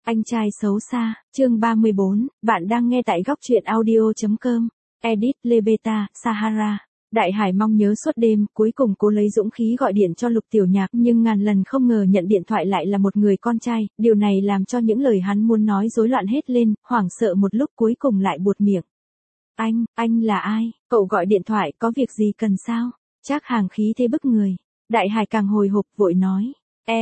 Anh trai xấu xa, chương 34, bạn đang nghe tại góc truyện audio.com. Edit Lebeta, Sahara. Đại Hải mong nhớ suốt đêm, cuối cùng cố lấy dũng khí gọi điện cho Lục Tiểu Nhạc, nhưng ngàn lần không ngờ nhận điện thoại lại là một người con trai, điều này làm cho những lời hắn muốn nói rối loạn hết lên, hoảng sợ một lúc cuối cùng lại buột miệng. Anh là ai? Cậu gọi điện thoại có việc gì cần sao? Trác Hàng khí thế bức người. Đại Hải càng hồi hộp vội nói.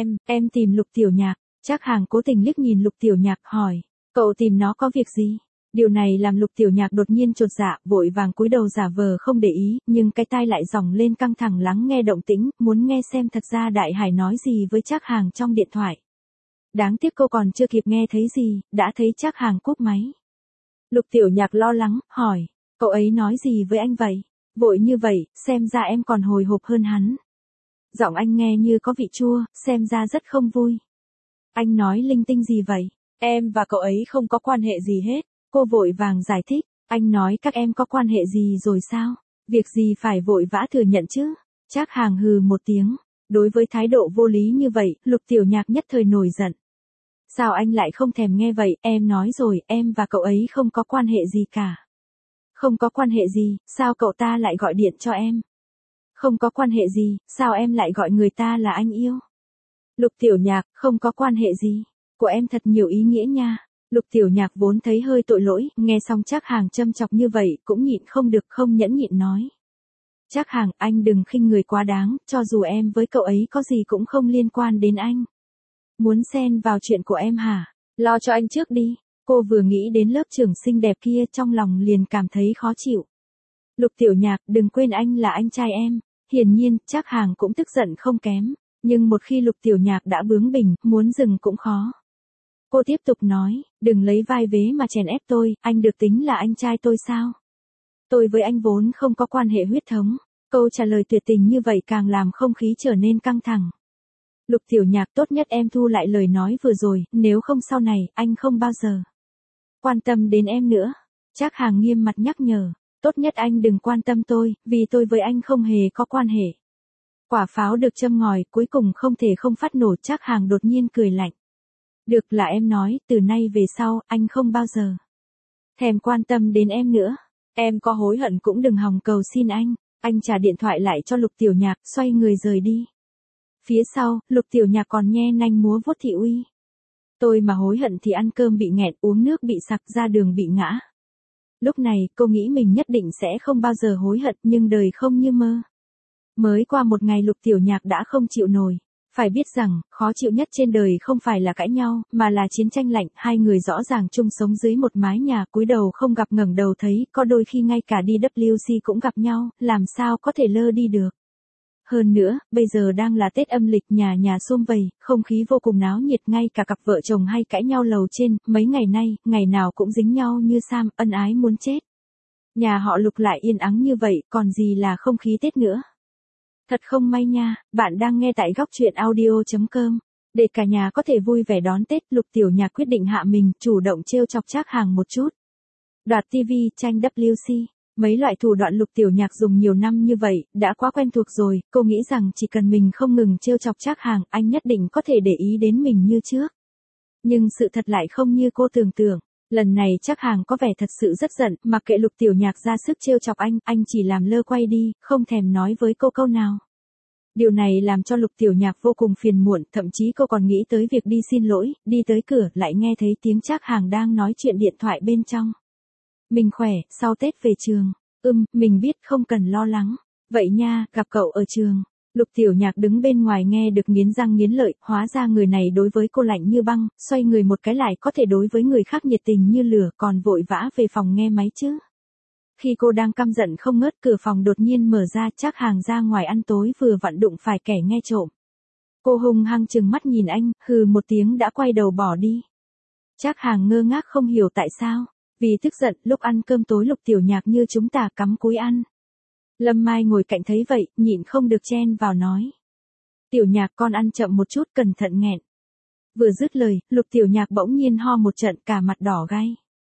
Em tìm Lục Tiểu Nhạc. Trác Hàng cố tình liếc nhìn Lục Tiểu Nhạc hỏi. Cậu tìm nó có việc gì? Điều này làm Lục Tiểu Nhạc đột nhiên chột dạ, vội vàng cúi đầu giả vờ không để ý, nhưng cái tai lại dòng lên căng thẳng lắng nghe động tĩnh, muốn nghe xem thật ra Đại Hải nói gì với Trác Hàng trong điện thoại. Đáng tiếc cô còn chưa kịp nghe thấy gì, đã thấy Trác Hàng cúp máy. Lục Tiểu Nhạc lo lắng, hỏi, cậu ấy nói gì với anh vậy? Vội như vậy, xem ra em còn hồi hộp hơn hắn. Giọng anh nghe như có vị chua, xem ra rất không vui. Anh nói linh tinh gì vậy? Em và cậu ấy không có quan hệ gì hết. Cô vội vàng giải thích. Anh nói các em có quan hệ gì rồi sao? Việc gì phải vội vã thừa nhận chứ? Trác Hàng hừ một tiếng. Đối với thái độ vô lý như vậy, Lục Tiểu Nhạc nhất thời nổi giận. Sao anh lại không thèm nghe vậy? Em nói rồi, em và cậu ấy không có quan hệ gì cả. Không có quan hệ gì, sao cậu ta lại gọi điện cho em? Không có quan hệ gì, sao em lại gọi người ta là anh yêu? Lục Tiểu Nhạc, không có quan hệ gì. Của em thật nhiều ý nghĩa nha. Lục Tiểu Nhạc vốn thấy hơi tội lỗi, nghe xong Trác Hàng châm chọc như vậy, cũng nhịn không được không nhẫn nhịn nói. Trác Hàng, anh đừng khinh người quá đáng, cho dù em với cậu ấy có gì cũng không liên quan đến anh. Muốn xen vào chuyện của em hả? Lo cho anh trước đi. Cô vừa nghĩ đến lớp trưởng xinh đẹp kia trong lòng liền cảm thấy khó chịu. Lục Tiểu Nhạc, đừng quên anh là anh trai em. Hiển nhiên, Trác Hàng cũng tức giận không kém. Nhưng một khi Lục Tiểu Nhạc đã bướng bỉnh, muốn dừng cũng khó. Cô tiếp tục nói, đừng lấy vai vế mà chèn ép tôi, anh được tính là anh trai tôi sao? Tôi với anh vốn không có quan hệ huyết thống. Câu trả lời tuyệt tình như vậy càng làm không khí trở nên căng thẳng. Lục Tiểu Nhạc, tốt nhất em thu lại lời nói vừa rồi, nếu không sau này, anh không bao giờ quan tâm đến em nữa. Trác Hàng nghiêm mặt nhắc nhở, tốt nhất anh đừng quan tâm tôi, vì tôi với anh không hề có quan hệ. Quả pháo được châm ngòi, cuối cùng không thể không phát nổ. Trác Hàng đột nhiên cười lạnh. Được, là em nói, từ nay về sau, anh không bao giờ thèm quan tâm đến em nữa. Em có hối hận cũng đừng hòng cầu xin anh. Anh trả điện thoại lại cho Lục Tiểu Nhạc, xoay người rời đi. Phía sau, Lục Tiểu Nhạc còn nhe nanh múa vuốt thị uy. Tôi mà hối hận thì ăn cơm bị nghẹn, uống nước bị sặc, ra đường bị ngã. Lúc này, cô nghĩ mình nhất định sẽ không bao giờ hối hận, nhưng đời không như mơ. Mới qua một ngày Lục Tiểu Nhạc đã không chịu nổi. Phải biết rằng, khó chịu nhất trên đời không phải là cãi nhau, mà là chiến tranh lạnh. Hai người rõ ràng chung sống dưới một mái nhà, cúi đầu không gặp ngẩng đầu thấy, có đôi khi ngay cả đi WC cũng gặp nhau, làm sao có thể lơ đi được. Hơn nữa, bây giờ đang là Tết âm lịch, nhà nhà sum vầy, không khí vô cùng náo nhiệt, ngay cả cặp vợ chồng hay cãi nhau lầu trên, mấy ngày nay, ngày nào cũng dính nhau như sam, ân ái muốn chết. Nhà họ Lục lại yên ắng như vậy, còn gì là không khí Tết nữa. Thật không may nha, bạn đang nghe tại góc truyện audio.com. Để cả nhà có thể vui vẻ đón Tết, Lục Tiểu Nhạc quyết định hạ mình, chủ động trêu chọc Trác Hàng một chút. Đoạt TV, tranh WC. Mấy loại thủ đoạn Lục Tiểu Nhạc dùng nhiều năm như vậy, đã quá quen thuộc rồi, cô nghĩ rằng chỉ cần mình không ngừng trêu chọc Trác Hàng, anh nhất định có thể để ý đến mình như trước. Nhưng sự thật lại không như cô tưởng tượng. Lần này Trác Hàng có vẻ thật sự rất giận, mặc kệ Lục Tiểu Nhạc ra sức trêu chọc anh chỉ làm lơ quay đi, không thèm nói với cô câu nào. Điều này làm cho Lục Tiểu Nhạc vô cùng phiền muộn, thậm chí cô còn nghĩ tới việc đi xin lỗi, đi tới cửa, lại nghe thấy tiếng Trác Hàng đang nói chuyện điện thoại bên trong. Mình khỏe, sau Tết về trường. Mình biết, không cần lo lắng. Vậy nha, gặp cậu ở trường. Lục Tiểu Nhạc đứng bên ngoài nghe được nghiến răng nghiến lợi, hóa ra người này đối với cô lạnh như băng, xoay người một cái lại có thể đối với người khác nhiệt tình như lửa, còn vội vã về phòng nghe máy chứ. Khi cô đang căm giận không ngớt, cửa phòng đột nhiên mở ra, Trác Hàng ra ngoài ăn tối vừa vặn đụng phải kẻ nghe trộm. Cô hung hăng trừng mắt nhìn anh, hừ một tiếng đã quay đầu bỏ đi. Trác Hàng ngơ ngác không hiểu tại sao. Vì tức giận, lúc ăn cơm tối Lục Tiểu Nhạc như chúng ta cắm cúi ăn. Lâm Mai ngồi cạnh thấy vậy, nhịn không được chen vào nói. Tiểu Nhạc, con ăn chậm một chút, cẩn thận nghẹn. Vừa dứt lời, Lục Tiểu Nhạc bỗng nhiên ho một trận, cả mặt đỏ gay.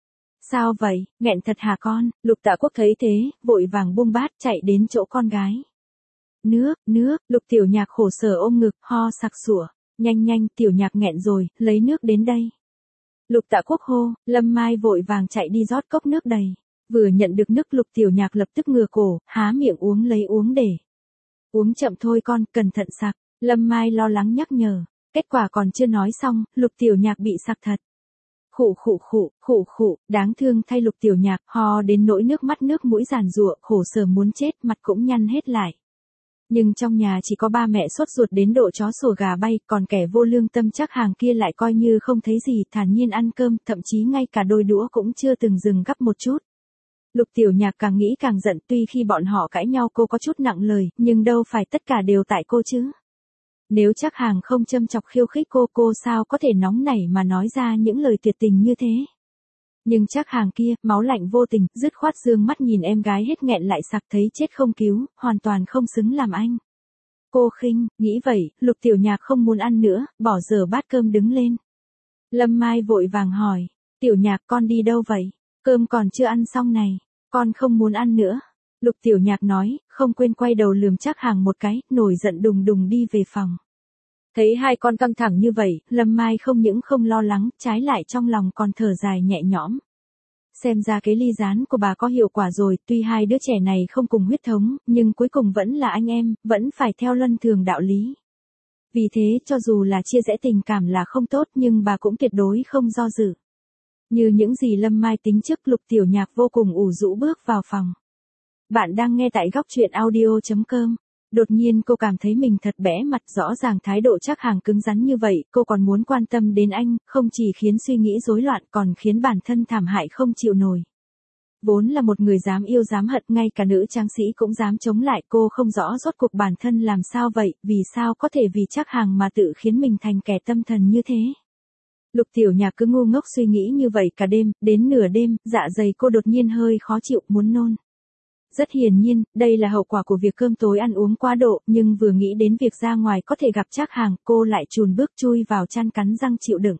Sao vậy, nghẹn thật hả con? Lục Tạ Quốc thấy thế, vội vàng buông bát chạy đến chỗ con gái. Nước, Lục Tiểu Nhạc khổ sở ôm ngực, ho sặc sủa. Nhanh, Tiểu Nhạc nghẹn rồi, lấy nước đến đây. Lục Tạ Quốc hô, Lâm Mai vội vàng chạy đi rót cốc nước đầy. Vừa nhận được nước Lục Tiểu Nhạc lập tức ngửa cổ, há miệng uống lấy uống để. Uống chậm thôi con, cẩn thận sặc. Lâm Mai lo lắng nhắc nhở. Kết quả còn chưa nói xong, Lục Tiểu Nhạc bị sặc thật. Khụ, đáng thương thay Lục Tiểu Nhạc, ho đến nỗi nước mắt nước mũi giàn giụa, khổ sở muốn chết, mặt cũng nhăn hết lại. Nhưng trong nhà chỉ có ba mẹ sốt ruột đến độ chó sủa gà bay, còn kẻ vô lương tâm Trác Hàng kia lại coi như không thấy gì, thản nhiên ăn cơm, thậm chí ngay cả đôi đũa cũng chưa từng dừng gắp một chút. Lục Tiểu Nhạc càng nghĩ càng giận, tuy khi bọn họ cãi nhau cô có chút nặng lời, nhưng đâu phải tất cả đều tại cô chứ. Nếu Trác Hàng không châm chọc khiêu khích cô sao có thể nóng nảy mà nói ra những lời tuyệt tình như thế. Nhưng Trác Hàng kia, máu lạnh vô tình, dứt khoát dương mắt nhìn em gái hết nghẹn lại sặc thấy chết không cứu, hoàn toàn không xứng làm anh. Cô khinh, nghĩ vậy, Lục Tiểu Nhạc không muốn ăn nữa, bỏ dở bát cơm đứng lên. Lâm Mai vội vàng hỏi, Tiểu Nhạc con đi đâu vậy? Cơm còn chưa ăn xong này, con không muốn ăn nữa. Lục Tiểu Nhạc nói, không quên quay đầu lườm Trác Hàng một cái, nổi giận đùng đùng đi về phòng. Thấy hai con căng thẳng như vậy, Lâm Mai không những không lo lắng, trái lại trong lòng còn thở dài nhẹ nhõm. Xem ra cái ly gián của bà có hiệu quả rồi, tuy hai đứa trẻ này không cùng huyết thống, nhưng cuối cùng vẫn là anh em, vẫn phải theo luân thường đạo lý. Vì thế, cho dù là chia rẽ tình cảm là không tốt nhưng bà cũng tuyệt đối không do dự. Như những gì Lâm Mai tính trước, Lục Tiểu Nhạc vô cùng ủ rũ bước vào phòng. Bạn đang nghe tại góc truyện audio.com. Đột nhiên cô cảm thấy mình thật bẽ mặt, rõ ràng thái độ Trác Hàng cứng rắn như vậy, cô còn muốn quan tâm đến anh, không chỉ khiến suy nghĩ rối loạn còn khiến bản thân thảm hại không chịu nổi. Vốn là một người dám yêu dám hận, ngay cả nữ tráng sĩ cũng dám chống lại, cô không rõ rốt cuộc bản thân làm sao vậy, vì sao có thể vì Trác Hàng mà tự khiến mình thành kẻ tâm thần như thế. Lục Tiểu Nhạc cứ ngu ngốc suy nghĩ như vậy cả đêm, đến nửa đêm, dạ dày cô đột nhiên hơi khó chịu, muốn nôn. Rất hiển nhiên, đây là hậu quả của việc cơm tối ăn uống quá độ, nhưng vừa nghĩ đến việc ra ngoài có thể gặp Trác Hàng, cô lại chùn bước chui vào chăn cắn răng chịu đựng.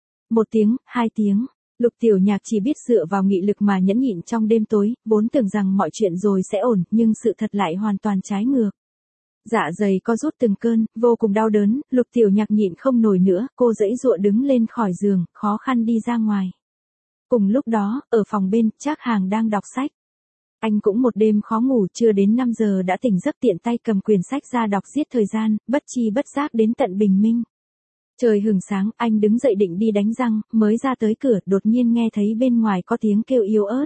1 tiếng, 2 tiếng, Lục Tiểu Nhạc chỉ biết dựa vào nghị lực mà nhẫn nhịn trong đêm tối, vốn tưởng rằng mọi chuyện rồi sẽ ổn, nhưng sự thật lại hoàn toàn trái ngược. Dạ dày co rút từng cơn, vô cùng đau đớn, Lục Tiểu Nhạc nhịn không nổi nữa, cô giãy giụa đứng lên khỏi giường, khó khăn đi ra ngoài. Cùng lúc đó, ở phòng bên, Trác Hàng đang đọc sách. Anh cũng một đêm khó ngủ, chưa đến 5 giờ đã tỉnh giấc, tiện tay cầm quyển sách ra đọc giết thời gian, bất chi bất giác đến tận bình minh. Trời hừng sáng, anh đứng dậy định đi đánh răng, mới ra tới cửa, đột nhiên nghe thấy bên ngoài có tiếng kêu yếu ớt.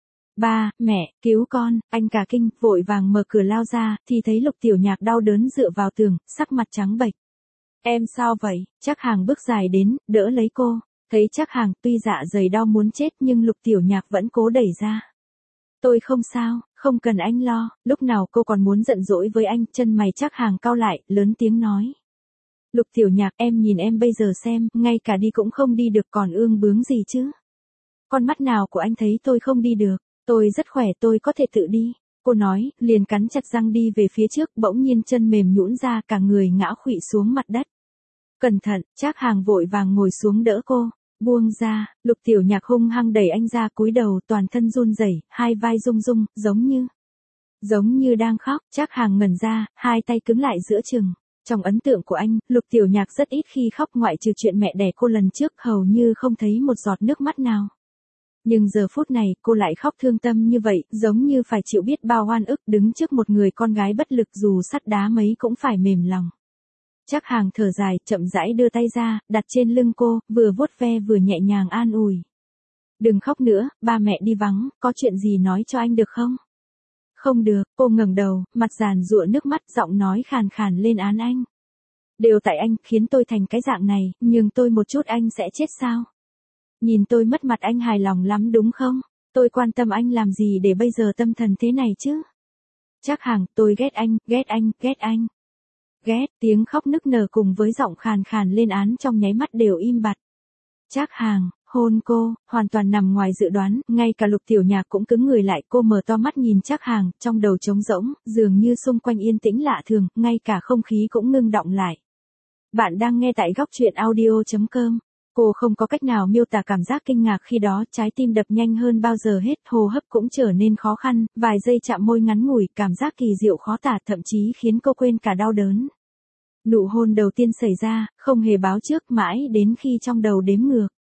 Ba, mẹ, cứu con, anh cả kinh, vội vàng mở cửa lao ra, thì thấy Lục Tiểu Nhạc đau đớn dựa vào tường, sắc mặt trắng bệch. Em sao vậy? Trác Hàng bước dài đến, đỡ lấy cô. Thấy Trác Hàng, tuy dạ dày đau muốn chết nhưng Lục Tiểu Nhạc vẫn cố đẩy ra. Tôi không sao, không cần anh lo. Lúc nào cô còn muốn giận dỗi với anh, chân mày Trác Hàng cau lại, lớn tiếng nói. Lục Tiểu Nhạc, em nhìn em bây giờ xem, ngay cả đi cũng không đi được, còn ương bướng gì chứ? Con mắt nào của anh thấy tôi không đi được? Tôi rất khỏe, tôi có thể tự đi. Cô nói, liền cắn chặt răng đi về phía trước, bỗng nhiên chân mềm nhũn ra, cả người ngã khuỵu xuống mặt đất. Cẩn thận, Trác Hàng vội vàng ngồi xuống đỡ cô. Buông ra, Lục Tiểu Nhạc hung hăng đẩy anh ra, cúi đầu, toàn thân run rẩy, hai vai rung rung, giống như đang khóc. Trác Hàng ngẩn ra, hai tay cứng lại giữa chừng. Trong ấn tượng của anh, Lục Tiểu Nhạc rất ít khi khóc, ngoại trừ chuyện mẹ đẻ cô lần trước, hầu như không thấy một giọt nước mắt nào. Nhưng giờ phút này, cô lại khóc thương tâm như vậy, giống như phải chịu biết bao oan ức, đứng trước một người con gái bất lực, dù sắt đá mấy cũng phải mềm lòng. Trác Hàng thở dài, chậm rãi đưa tay ra, đặt trên lưng cô, vừa vuốt ve vừa nhẹ nhàng an ủi. Đừng khóc nữa, ba mẹ đi vắng, có chuyện gì nói cho anh được không? Không được, cô ngẩng đầu, mặt giàn giụa nước mắt, giọng nói khàn khàn lên án anh. Đều tại anh, khiến tôi thành cái dạng này, nhưng tôi một chút anh sẽ chết sao? Nhìn tôi mất mặt anh hài lòng lắm đúng không? Tôi quan tâm anh làm gì để bây giờ tâm thần thế này chứ? Trác Hàng, tôi ghét anh, ghét anh, ghét anh. Ghét, tiếng khóc nức nở cùng với giọng khàn khàn lên án trong nháy mắt đều im bặt. Trác Hàng, hôn cô, hoàn toàn nằm ngoài dự đoán, ngay cả Lục Tiểu Nhạc cũng cứng người lại, cô mở to mắt nhìn Trác Hàng, trong đầu trống rỗng, dường như xung quanh yên tĩnh lạ thường, ngay cả không khí cũng ngưng đọng lại. Bạn đang nghe tại góc truyện audio.com. Cô không có cách nào miêu tả cảm giác kinh ngạc khi đó, trái tim đập nhanh hơn bao giờ hết, hô hấp cũng trở nên khó khăn, vài giây chạm môi ngắn ngủi, cảm giác kỳ diệu khó tả, thậm chí khiến cô quên cả đau đớn. Nụ hôn đầu tiên xảy ra, không hề báo trước, mãi đến khi trong đầu đếm ngược.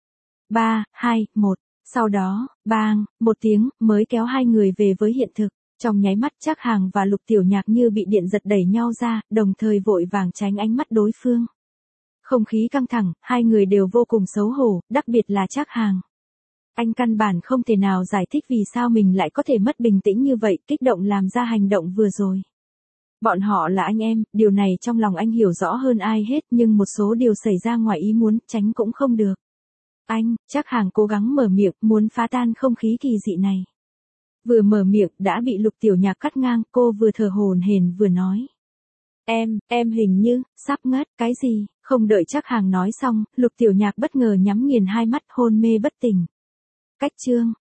3, 2, 1. Sau đó, bang, một tiếng, mới kéo hai người về với hiện thực. Trong nháy mắt Trác Hàng và Lục Tiểu Nhạc như bị điện giật đẩy nhau ra, đồng thời vội vàng tránh ánh mắt đối phương. Không khí căng thẳng, hai người đều vô cùng xấu hổ, đặc biệt là Trác Hàng. Anh căn bản không thể nào giải thích vì sao mình lại có thể mất bình tĩnh như vậy, kích động làm ra hành động vừa rồi. Bọn họ là anh em, điều này trong lòng anh hiểu rõ hơn ai hết, nhưng một số điều xảy ra ngoài ý muốn, tránh cũng không được. Anh, Trác Hàng cố gắng mở miệng, muốn phá tan không khí kỳ dị này. Vừa mở miệng đã bị Lục Tiểu Nhạc cắt ngang, cô vừa thở hổn hển vừa nói. Em hình như, sắp ngất, cái gì? Không đợi Trác Hàng nói xong, Lục Tiểu Nhạc bất ngờ nhắm nghiền hai mắt hôn mê bất tỉnh. Cách chương